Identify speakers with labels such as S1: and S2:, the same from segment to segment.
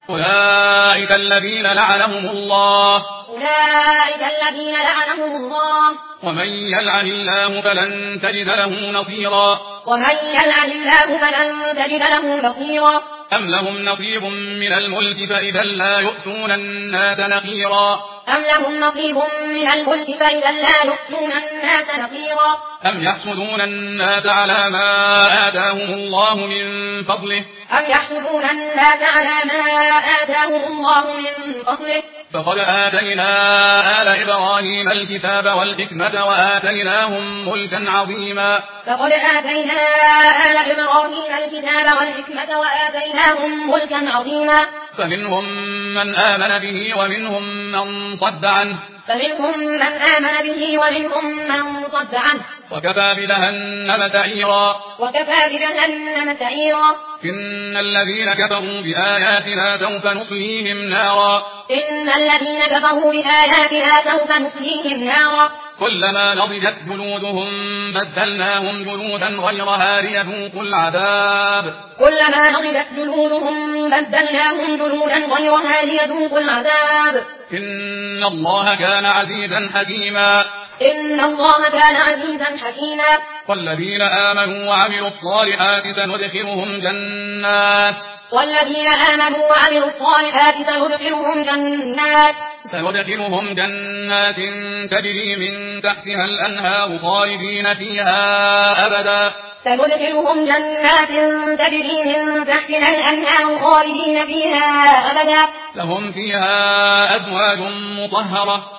S1: أولئك الذين لعنهم الله ومن يلعن الله فلن تجد له نصيرا أم لهم نصيب من الملك فإذا لا يؤتون الناس نقيرا أم يحسدون الناس على ما آتاهم الله من فضله فقد آتينا آل إبراهيم الكتاب والحكمة وآتيناهم ملكا عظيما فمنهم من آمن به ومنهم من صد عنه وكفى بجهنم سعيرا إن الذين كفروا بآياتنا سوف نصليهم نارا كلما نضجت جلودهم بدلناهم جلودا غيرها ليذوقوا العذاب إن الله كان عزيزا حكيما والذين آمنوا وعملوا الصالحات سندخلهم جنات تجري من تحتها الأنهار خالدين فيها أبدا لهم فيها أزواج مطهرة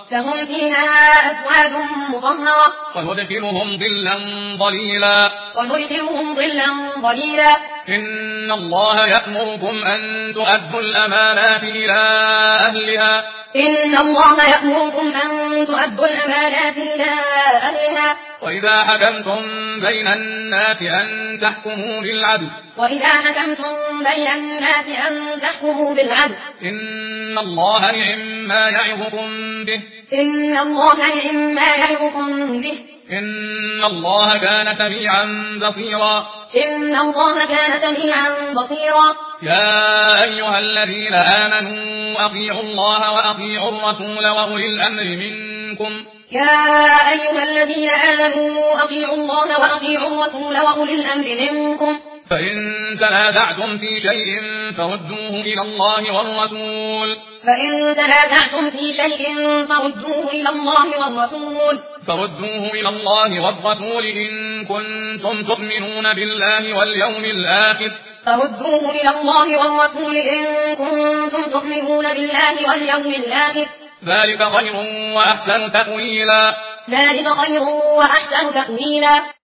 S1: وندخلهم ظلا إن الله يأمركم أن تؤدوا الأمانات إلى أهلها وإذا حكمتم بين الناس أن تحكموا بالعدل إن الله نعم ما يعظكم به إن الله كان سميعا بصيرا يا أيها الذين آمنوا أطيعوا الله وأطيعوا الرسول وأولي الأمر منكم فإن تنازعتم في شيء فردوه إلى الله والرسول إن كنتم تؤمنون بالله واليوم الآخر ذلك خير وأحسن تأويلا